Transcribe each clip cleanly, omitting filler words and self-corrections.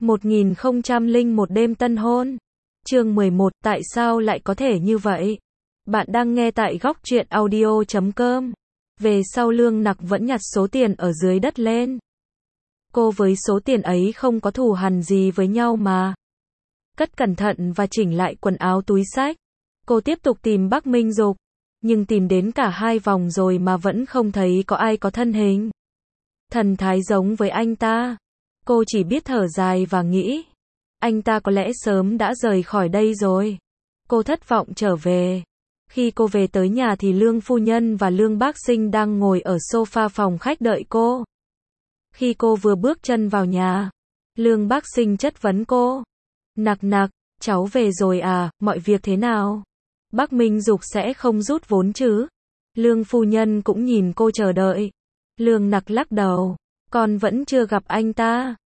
1001 đêm tân hôn. Chương 11, tại sao lại có thể như vậy? Bạn đang nghe tại góc truyện audio.com. Về sau Lương Nặc vẫn nhặt số tiền ở dưới đất lên. Cô với số tiền ấy không có thù hằn gì với nhau mà. Cất cẩn thận và chỉnh lại quần áo túi xách. Cô tiếp tục tìm Bắc Minh Dục, nhưng tìm đến cả 2 vòng rồi mà vẫn không thấy có ai có thân hình, thần thái giống với anh ta. Cô chỉ biết thở dài và nghĩ, anh ta có lẽ sớm đã rời khỏi đây rồi. Cô thất vọng trở về. Khi cô về tới nhà thì Lương phu nhân và Lương bác sinh đang ngồi ở sofa phòng khách đợi cô. Khi cô vừa bước chân vào nhà, Lương bác sinh chất vấn cô. Nặc, cháu về rồi à, mọi việc thế nào? Bắc Minh Dục sẽ không rút vốn chứ? Lương phu nhân cũng nhìn cô chờ đợi. Lương Nặc lắc đầu, con vẫn chưa gặp anh ta.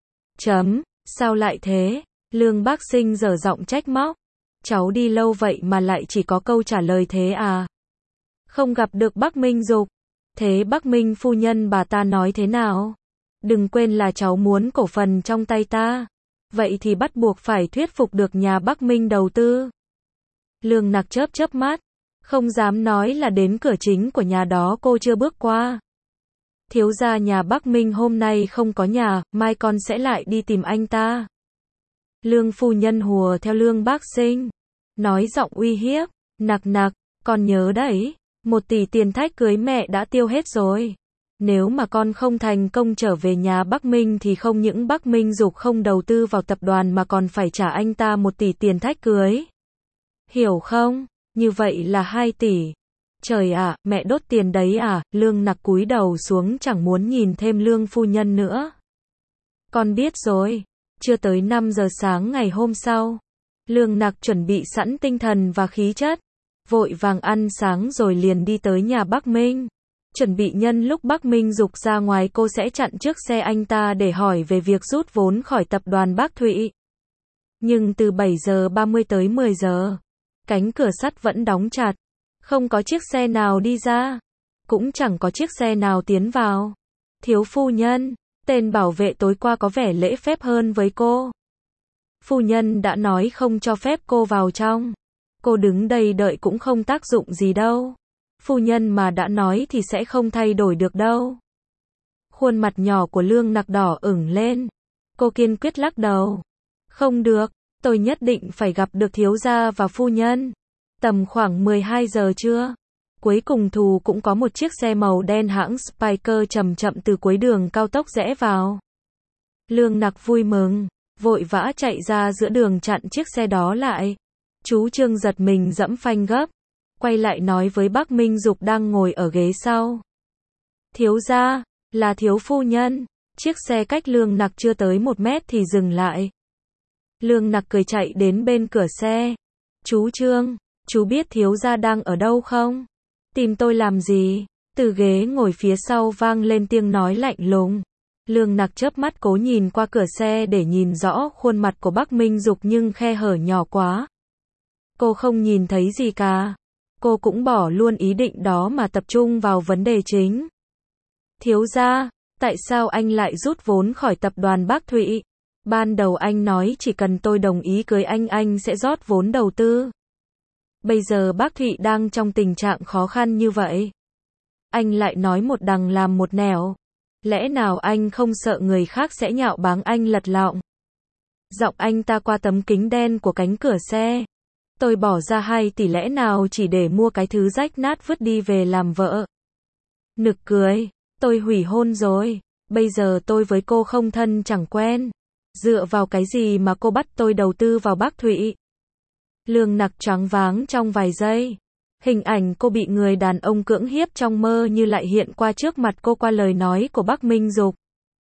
Sao lại thế? Lương bác sinh giở giọng trách móc. Cháu đi lâu vậy mà lại chỉ có câu trả lời thế à? Không gặp được Bắc Minh Dục. Thế Bắc Minh phu nhân bà ta nói thế nào? Đừng quên là cháu muốn cổ phần trong tay ta. Vậy thì bắt buộc phải thuyết phục được nhà Bắc Minh đầu tư. Lương Nặc chớp mắt, không dám nói là đến cửa chính của nhà đó cô chưa bước qua. Thiếu gia nhà Bắc Minh hôm nay không có nhà, mai con sẽ lại đi tìm anh ta. Lương phu nhân hùa theo Lương bác sinh, nói giọng uy hiếp. Nặc, con nhớ đấy, 1 tỷ tiền thách cưới mẹ đã tiêu hết rồi. Nếu mà con không thành công trở về nhà Bắc Minh thì không những Bắc Minh Dục không đầu tư vào tập đoàn mà còn phải trả anh ta 1 tỷ tiền thách cưới. Hiểu không? Như vậy là 2 tỷ. Trời ạ, mẹ đốt tiền đấy à? Lương Nặc cúi đầu xuống chẳng muốn nhìn thêm Lương phu nhân nữa. Con biết rồi. Chưa tới 5 giờ sáng ngày hôm sau, Lương Nặc chuẩn bị sẵn tinh thần và khí chất, vội vàng ăn sáng rồi liền đi tới nhà Bắc Minh. Chuẩn bị nhân lúc Bắc Minh Dục ra ngoài cô sẽ chặn trước xe anh ta để hỏi về việc rút vốn khỏi tập đoàn Bắc Thụy. Nhưng từ 7 giờ 30 tới 10 giờ, cánh cửa sắt vẫn đóng chặt. Không có chiếc xe nào đi ra, cũng chẳng có chiếc xe nào tiến vào. Thiếu phu nhân, tên bảo vệ tối qua có vẻ lễ phép hơn với cô. Phu nhân đã nói không cho phép cô vào trong. Cô đứng đây đợi cũng không tác dụng gì đâu. Phu nhân mà đã nói thì sẽ không thay đổi được đâu. Khuôn mặt nhỏ của Lương Nặc đỏ ửng lên. Cô kiên quyết lắc đầu. Không được, tôi nhất định phải gặp được thiếu gia và phu nhân. Tầm khoảng 12 giờ trưa, cuối cùng Thù cũng có một chiếc xe màu đen hãng Spyker chậm từ cuối đường cao tốc rẽ vào. Lương Nặc vui mừng, vội vã chạy ra giữa đường chặn chiếc xe đó lại. Chú Trương giật mình giẫm phanh gấp, quay lại nói với Bắc Minh Dục đang ngồi ở ghế sau. Thiếu gia, là thiếu phu nhân. Chiếc xe cách Lương Nặc chưa tới 1 mét thì dừng lại. Lương Nặc cười chạy đến bên cửa xe. Chú Trương, chú biết thiếu gia đang ở đâu không? Tìm tôi làm gì? Từ ghế ngồi phía sau vang lên tiếng nói lạnh lùng. Lương Nặc chớp mắt cố nhìn qua cửa xe để nhìn rõ khuôn mặt của Bắc Minh Dục nhưng khe hở nhỏ quá. Cô không nhìn thấy gì cả. Cô cũng bỏ luôn ý định đó mà tập trung vào vấn đề chính. Thiếu gia, tại sao anh lại rút vốn khỏi tập đoàn Bắc Thụy? Ban đầu anh nói chỉ cần tôi đồng ý cưới anh sẽ rót vốn đầu tư. Bây giờ Bắc Thụy đang trong tình trạng khó khăn như vậy. Anh lại nói một đằng làm một nẻo. Lẽ nào anh không sợ người khác sẽ nhạo báng anh lật lọng? Giọng anh ta qua tấm kính đen của cánh cửa xe. Tôi bỏ ra 2 tỷ lẽ nào chỉ để mua cái thứ rách nát vứt đi về làm vợ? Nực cười, tôi hủy hôn rồi. Bây giờ tôi với cô không thân chẳng quen. Dựa vào cái gì mà cô bắt tôi đầu tư vào Bắc Thụy? Lương Nặc choáng váng trong vài giây. Hình ảnh cô bị người đàn ông cưỡng hiếp trong mơ như lại hiện qua trước mặt cô qua lời nói của Bắc Minh Dục.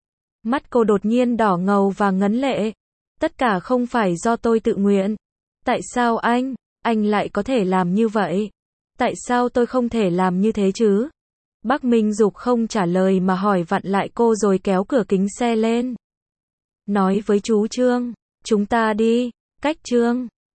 Mắt cô đột nhiên đỏ ngầu và ngấn lệ. Tất cả không phải do tôi tự nguyện. Tại sao anh lại có thể làm như vậy? Tại sao tôi không thể làm như thế chứ? Bắc Minh Dục không trả lời mà hỏi vặn lại cô rồi kéo cửa kính xe lên. Nói với chú Trương, chúng ta đi. Cách Trương